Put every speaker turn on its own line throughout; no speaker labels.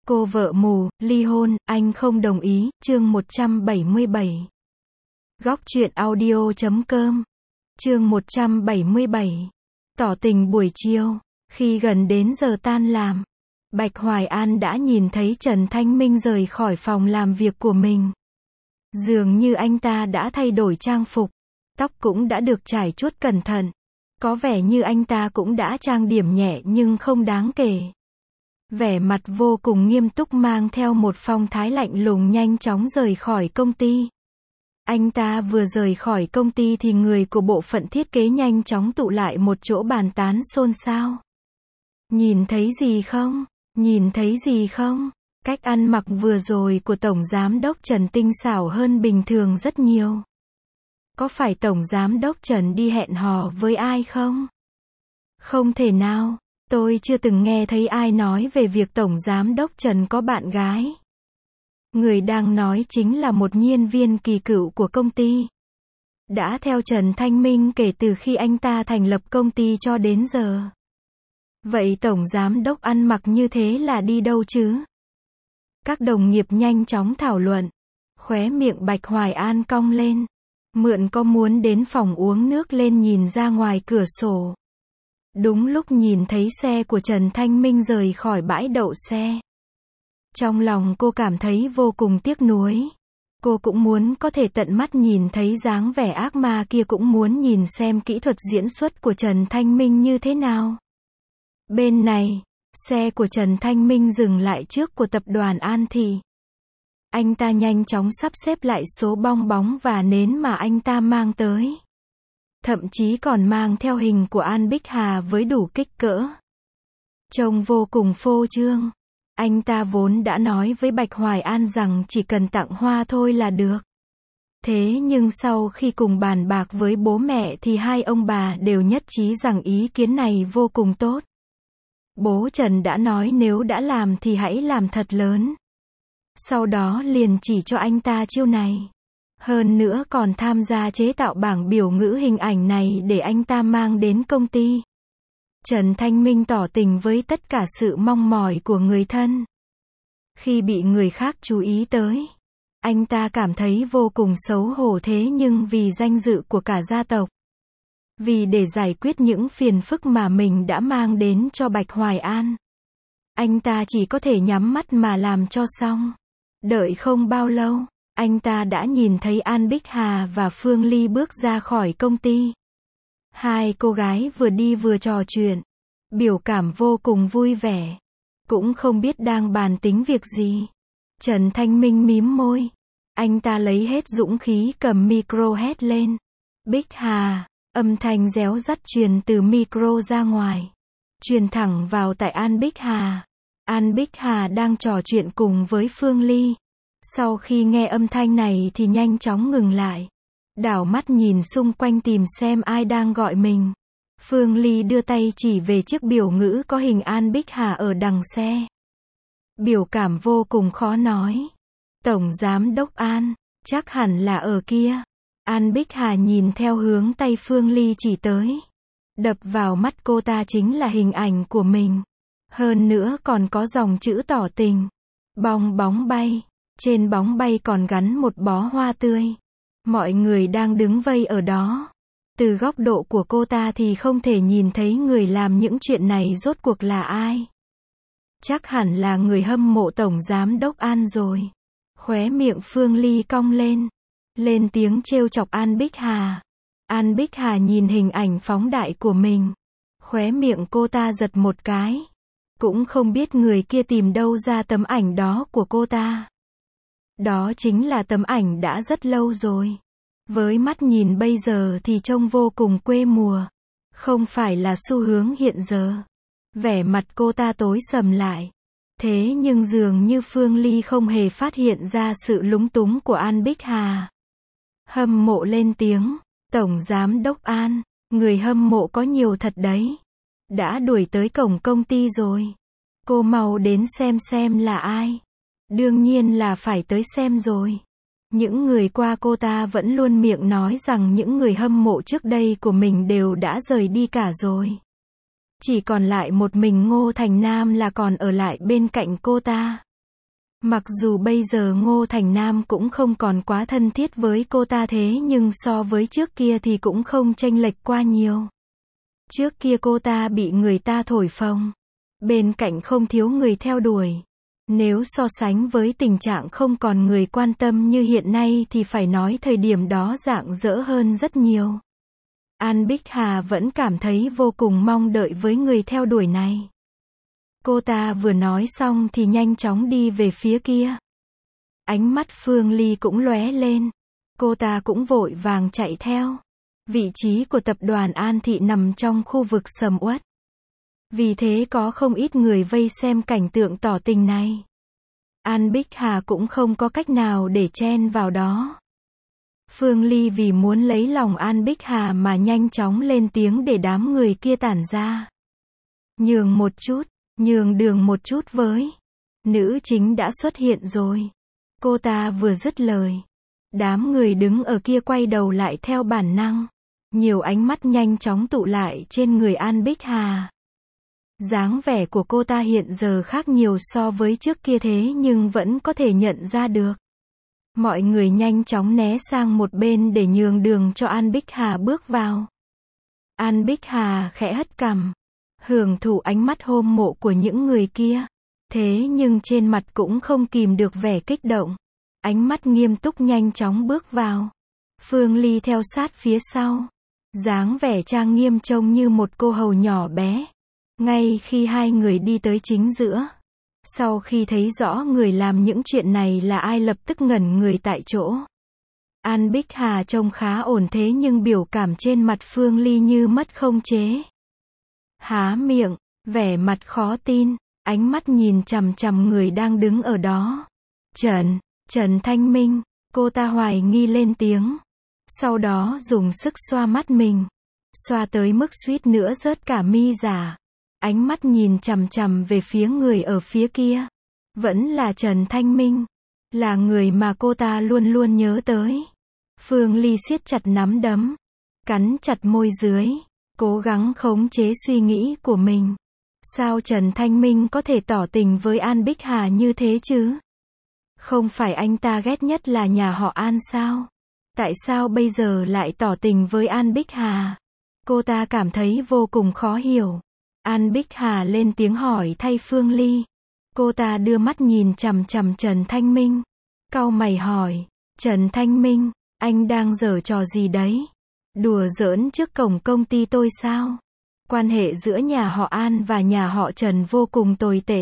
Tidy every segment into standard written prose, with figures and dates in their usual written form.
Cô vợ mù, ly hôn, anh không đồng ý, chương 177. Góc truyện audio.com. Chương 177. Tỏ tình buổi chiều. Khi gần đến giờ tan làm, Bạch Hoài An đã nhìn thấy Trần Thanh Minh rời khỏi phòng làm việc của mình. Dường như anh ta đã thay đổi trang phục, tóc cũng đã được chải chuốt cẩn thận. Có vẻ như anh ta cũng đã trang điểm nhẹ nhưng không đáng kể. Vẻ mặt vô cùng nghiêm túc mang theo một phong thái lạnh lùng nhanh chóng rời khỏi công ty. Anh ta vừa rời khỏi công ty thì người của bộ phận thiết kế nhanh chóng tụ lại một chỗ bàn tán xôn xao. Nhìn thấy gì không? Nhìn thấy gì không? Cách ăn mặc vừa rồi của Tổng Giám đốc Trần tinh xảo hơn bình thường rất nhiều. Có phải Tổng Giám đốc Trần đi hẹn hò với ai không? Không thể nào. Tôi chưa từng nghe thấy ai nói về việc Tổng Giám đốc Trần có bạn gái. Người đang nói chính là một nhân viên kỳ cựu của công ty. Đã theo Trần Thanh Minh kể từ khi anh ta thành lập công ty cho đến giờ. Vậy Tổng Giám đốc ăn mặc như thế là đi đâu chứ? Các đồng nghiệp nhanh chóng thảo luận. Khóe miệng Bạch Hoài An cong lên. Mượn có muốn đến phòng uống nước lên nhìn ra ngoài cửa sổ. Đúng lúc nhìn thấy xe của Trần Thanh Minh rời khỏi bãi đậu xe. Trong lòng cô cảm thấy vô cùng tiếc nuối. Cô cũng muốn có thể tận mắt nhìn thấy dáng vẻ ác ma kia, cũng muốn nhìn xem kỹ thuật diễn xuất của Trần Thanh Minh như thế nào. Bên này, xe của Trần Thanh Minh dừng lại trước của tập đoàn An Thị. Anh ta nhanh chóng sắp xếp lại số bong bóng và nến mà anh ta mang tới. Thậm chí còn mang theo hình của An Bích Hà với đủ kích cỡ. Trông vô cùng phô trương. Anh ta vốn đã nói với Bạch Hoài An rằng chỉ cần tặng hoa thôi là được. Thế nhưng sau khi cùng bàn bạc với bố mẹ thì hai ông bà đều nhất trí rằng ý kiến này vô cùng tốt. Bố Trần đã nói nếu đã làm thì hãy làm thật lớn. Sau đó liền chỉ cho anh ta chiêu này. Hơn nữa còn tham gia chế tạo bảng biểu ngữ hình ảnh này để anh ta mang đến công ty. Trần Thanh Minh tỏ tình với tất cả sự mong mỏi của người thân. Khi bị người khác chú ý tới, anh ta cảm thấy vô cùng xấu hổ, thế nhưng vì danh dự của cả gia tộc, vì để giải quyết những phiền phức mà mình đã mang đến cho Bạch Hoài An, anh ta chỉ có thể nhắm mắt mà làm cho xong. Đợi không bao lâu, anh ta đã nhìn thấy An Bích Hà và Phương Ly bước ra khỏi công ty. Hai cô gái vừa đi vừa trò chuyện, biểu cảm vô cùng vui vẻ, cũng không biết đang bàn tính việc gì. Trần Thanh Minh mím môi, anh ta lấy hết dũng khí cầm micro hét lên. Bích Hà, âm thanh réo rắt truyền từ micro ra ngoài, truyền thẳng vào tai An Bích Hà. An Bích Hà đang trò chuyện cùng với Phương Ly. Sau khi nghe âm thanh này thì nhanh chóng ngừng lại. Đảo mắt nhìn xung quanh tìm xem ai đang gọi mình. Phương Ly đưa tay chỉ về chiếc biểu ngữ có hình An Bích Hà ở đằng xe. Biểu cảm vô cùng khó nói. Tổng Giám đốc An, chắc hẳn là ở kia. An Bích Hà nhìn theo hướng tay Phương Ly chỉ tới. Đập vào mắt cô ta chính là hình ảnh của mình. Hơn nữa còn có dòng chữ tỏ tình. Bong bóng bay. Trên bóng bay còn gắn một bó hoa tươi. Mọi người đang đứng vây ở đó. Từ góc độ của cô ta thì không thể nhìn thấy người làm những chuyện này rốt cuộc là ai. Chắc hẳn là người hâm mộ Tổng Giám đốc An rồi. Khóe miệng Phương Ly cong lên. Lên tiếng trêu chọc An Bích Hà. An Bích Hà nhìn hình ảnh phóng đại của mình. Khóe miệng cô ta giật một cái. Cũng không biết người kia tìm đâu ra tấm ảnh đó của cô ta. Đó chính là tấm ảnh đã rất lâu rồi. Với mắt nhìn bây giờ thì trông vô cùng quê mùa. Không phải là xu hướng hiện giờ. Vẻ mặt cô ta tối sầm lại. Thế nhưng dường như Phương Ly không hề phát hiện ra sự lúng túng của An Bích Hà. Hâm mộ lên tiếng. Tổng Giám đốc An, người hâm mộ có nhiều thật đấy. Đã đuổi tới cổng công ty rồi. Cô mau đến xem là ai. Đương nhiên là phải tới xem rồi. Những người qua cô ta vẫn luôn miệng nói rằng những người hâm mộ trước đây của mình đều đã rời đi cả rồi. Chỉ còn lại một mình Ngô Thành Nam là còn ở lại bên cạnh cô ta. Mặc dù bây giờ Ngô Thành Nam cũng không còn quá thân thiết với cô ta thế nhưng so với trước kia thì cũng không chênh lệch qua nhiều. Trước kia cô ta bị người ta thổi phồng. Bên cạnh không thiếu người theo đuổi. Nếu so sánh với tình trạng không còn người quan tâm như hiện nay thì phải nói thời điểm đó rạng rỡ hơn rất nhiều. An Bích Hà vẫn cảm thấy vô cùng mong đợi với người theo đuổi này. Cô ta vừa nói xong thì nhanh chóng đi về phía kia. Ánh mắt Phương Ly cũng lóe lên. Cô ta cũng vội vàng chạy theo. Vị trí của tập đoàn An Thị nằm trong khu vực sầm uất. Vì thế có không ít người vây xem cảnh tượng tỏ tình này. An Bích Hà cũng không có cách nào để chen vào đó. Phương Ly vì muốn lấy lòng An Bích Hà mà nhanh chóng lên tiếng để đám người kia tản ra. Nhường một chút, nhường đường một chút với. Nữ chính đã xuất hiện rồi. Cô ta vừa dứt lời. Đám người đứng ở kia quay đầu lại theo bản năng. Nhiều ánh mắt nhanh chóng tụ lại trên người An Bích Hà. Dáng vẻ của cô ta hiện giờ khác nhiều so với trước kia thế nhưng vẫn có thể nhận ra được. Mọi người nhanh chóng né sang một bên để nhường đường cho An Bích Hà bước vào. An Bích Hà khẽ hất cằm, hưởng thụ ánh mắt hâm mộ của những người kia. Thế nhưng trên mặt cũng không kìm được vẻ kích động. Ánh mắt nghiêm túc nhanh chóng bước vào. Phương Ly theo sát phía sau. Dáng vẻ trang nghiêm trông như một cô hầu nhỏ bé. Ngay khi hai người đi tới chính giữa. Sau khi thấy rõ người làm những chuyện này là ai lập tức ngẩn người tại chỗ. An Bích Hà trông khá ổn thế nhưng biểu cảm trên mặt Phương Ly như mất không chế. Há miệng, vẻ mặt khó tin, ánh mắt nhìn chằm chằm người đang đứng ở đó. Trần Thanh Minh, cô ta hoài nghi lên tiếng. Sau đó dùng sức xoa mắt mình. Xoa tới mức suýt nữa rớt cả mi giả. Ánh mắt nhìn chằm chằm về phía người ở phía kia. Vẫn là Trần Thanh Minh. Là người mà cô ta luôn luôn nhớ tới. Phương Ly siết chặt nắm đấm. Cắn chặt môi dưới. Cố gắng khống chế suy nghĩ của mình. Sao Trần Thanh Minh có thể tỏ tình với An Bích Hà như thế chứ? Không phải anh ta ghét nhất là nhà họ An sao? Tại sao bây giờ lại tỏ tình với An Bích Hà? Cô ta cảm thấy vô cùng khó hiểu. An Bích Hà lên tiếng hỏi thay Phương Ly. Cô ta đưa mắt nhìn chằm chằm Trần Thanh Minh. Cau mày hỏi, Trần Thanh Minh, anh đang giở trò gì đấy? Đùa giỡn trước cổng công ty tôi sao? Quan hệ giữa nhà họ An và nhà họ Trần vô cùng tồi tệ.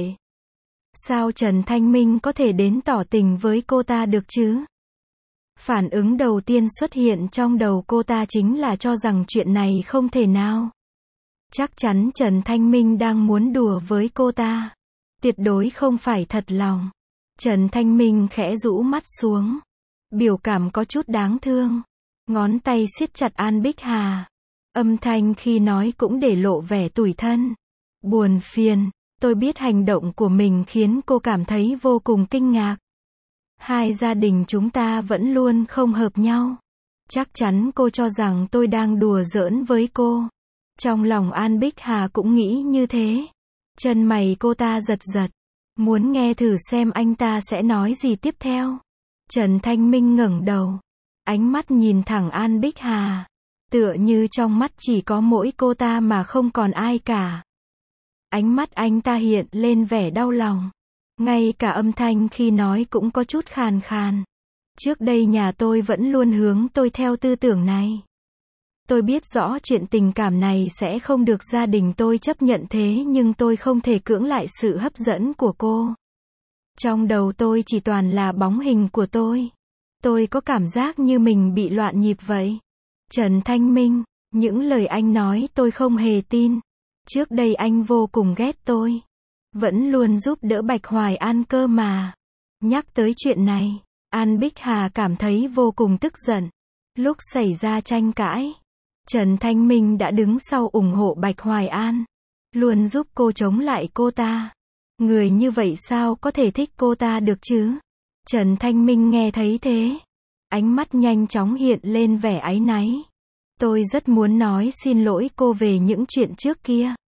Sao Trần Thanh Minh có thể đến tỏ tình với cô ta được chứ? Phản ứng đầu tiên xuất hiện trong đầu cô ta chính là cho rằng chuyện này không thể nào. Chắc chắn Trần Thanh Minh đang muốn đùa với cô ta. Tuyệt đối không phải thật lòng. Trần Thanh Minh khẽ rũ mắt xuống. Biểu cảm có chút đáng thương. Ngón tay siết chặt An Bích Hà. Âm thanh khi nói cũng để lộ vẻ tủi thân. Buồn phiền. Tôi biết hành động của mình khiến cô cảm thấy vô cùng kinh ngạc. Hai gia đình chúng ta vẫn luôn không hợp nhau. Chắc chắn cô cho rằng tôi đang đùa giỡn với cô. Trong lòng An Bích Hà cũng nghĩ như thế. Chân mày cô ta giật giật. Muốn nghe thử xem anh ta sẽ nói gì tiếp theo. Trần Thanh Minh ngẩng đầu. Ánh mắt nhìn thẳng An Bích Hà. Tựa như trong mắt chỉ có mỗi cô ta mà không còn ai cả. Ánh mắt anh ta hiện lên vẻ đau lòng. Ngay cả âm thanh khi nói cũng có chút khàn khàn. Trước đây nhà tôi vẫn luôn hướng tôi theo tư tưởng này. Tôi biết rõ chuyện tình cảm này sẽ không được gia đình tôi chấp nhận thế nhưng tôi không thể cưỡng lại sự hấp dẫn của cô. Trong đầu tôi chỉ toàn là bóng hình của tôi. Tôi có cảm giác như mình bị loạn nhịp vậy. Trần Thanh Minh, những lời anh nói tôi không hề tin. Trước đây anh vô cùng ghét tôi. Vẫn luôn giúp đỡ Bạch Hoài An cơ mà. Nhắc tới chuyện này, An Bích Hà cảm thấy vô cùng tức giận. Lúc xảy ra tranh cãi, Trần Thanh Minh đã đứng sau ủng hộ Bạch Hoài An. Luôn giúp cô chống lại cô ta. Người như vậy sao có thể thích cô ta được chứ? Trần Thanh Minh nghe thấy thế. Ánh mắt nhanh chóng hiện lên vẻ áy náy. Tôi rất muốn nói xin lỗi cô về những chuyện trước kia.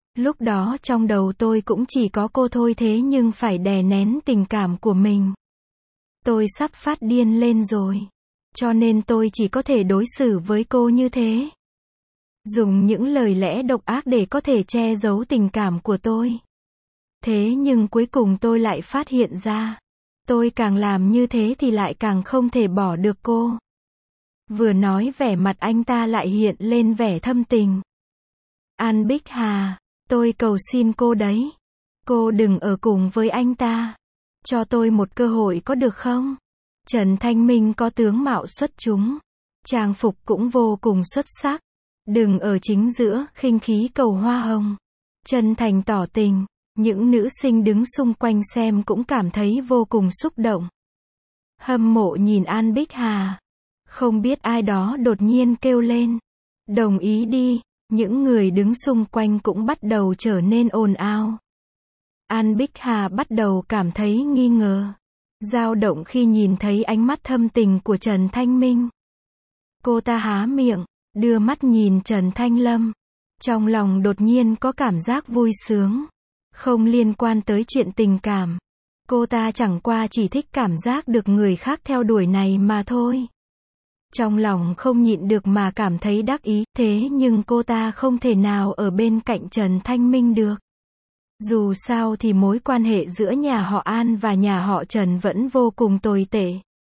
Lúc đó trong đầu tôi cũng chỉ có cô thôi, thế nhưng phải đè nén tình cảm của mình. Tôi sắp phát điên lên rồi. Cho nên tôi chỉ có thể đối xử với cô như thế. Dùng những lời lẽ độc ác để có thể che giấu tình cảm của tôi. Thế nhưng cuối cùng tôi lại phát hiện ra. Tôi càng làm như thế thì lại càng không thể bỏ được cô. Vừa nói vẻ mặt anh ta lại hiện lên vẻ thâm tình. An Bích Hà, tôi cầu xin cô đấy. Cô đừng ở cùng với anh ta. Cho tôi một cơ hội có được không? Trần Thanh Minh có tướng mạo xuất chúng. Trang phục cũng vô cùng xuất sắc. Đừng ở chính giữa, khinh khí cầu hoa hồng. Chân thành tỏ tình. Những nữ sinh đứng xung quanh xem cũng cảm thấy vô cùng xúc động. Hâm mộ nhìn An Bích Hà. Không biết ai đó đột nhiên kêu lên. Đồng ý đi. Những người đứng xung quanh cũng bắt đầu trở nên ồn ào. An Bích Hà bắt đầu cảm thấy nghi ngờ. Dao động khi nhìn thấy ánh mắt thâm tình của Trần Thanh Minh. Cô ta há miệng, đưa mắt nhìn Trần Thanh Lâm. Trong lòng đột nhiên có cảm giác vui sướng. Không liên quan tới chuyện tình cảm. Cô ta chẳng qua chỉ thích cảm giác được người khác theo đuổi này mà thôi. Trong lòng không nhịn được mà cảm thấy đắc ý, thế nhưng cô ta không thể nào ở bên cạnh Trần Thanh Minh được. Dù sao thì mối quan hệ giữa nhà họ An và nhà họ Trần vẫn vô cùng tồi tệ.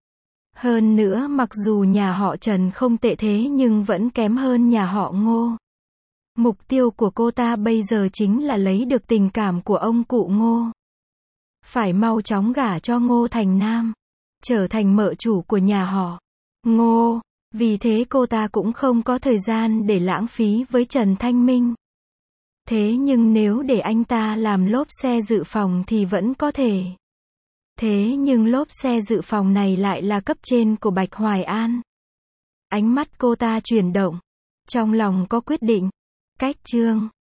Hơn nữa mặc dù nhà họ Trần không tệ thế nhưng vẫn kém hơn nhà họ Ngô. Mục tiêu của cô ta bây giờ chính là lấy được tình cảm của ông cụ Ngô. Phải mau chóng gả cho Ngô Thành Nam. Trở thành mợ chủ của nhà họ Ngô. Vì thế cô ta cũng không có thời gian để lãng phí với Trần Thanh Minh. Thế nhưng nếu để anh ta làm lốp xe dự phòng thì vẫn có thể. Thế nhưng lốp xe dự phòng này lại là cấp trên của Bạch Hoài An. Ánh mắt cô ta chuyển động. Trong lòng có quyết định. Cách chương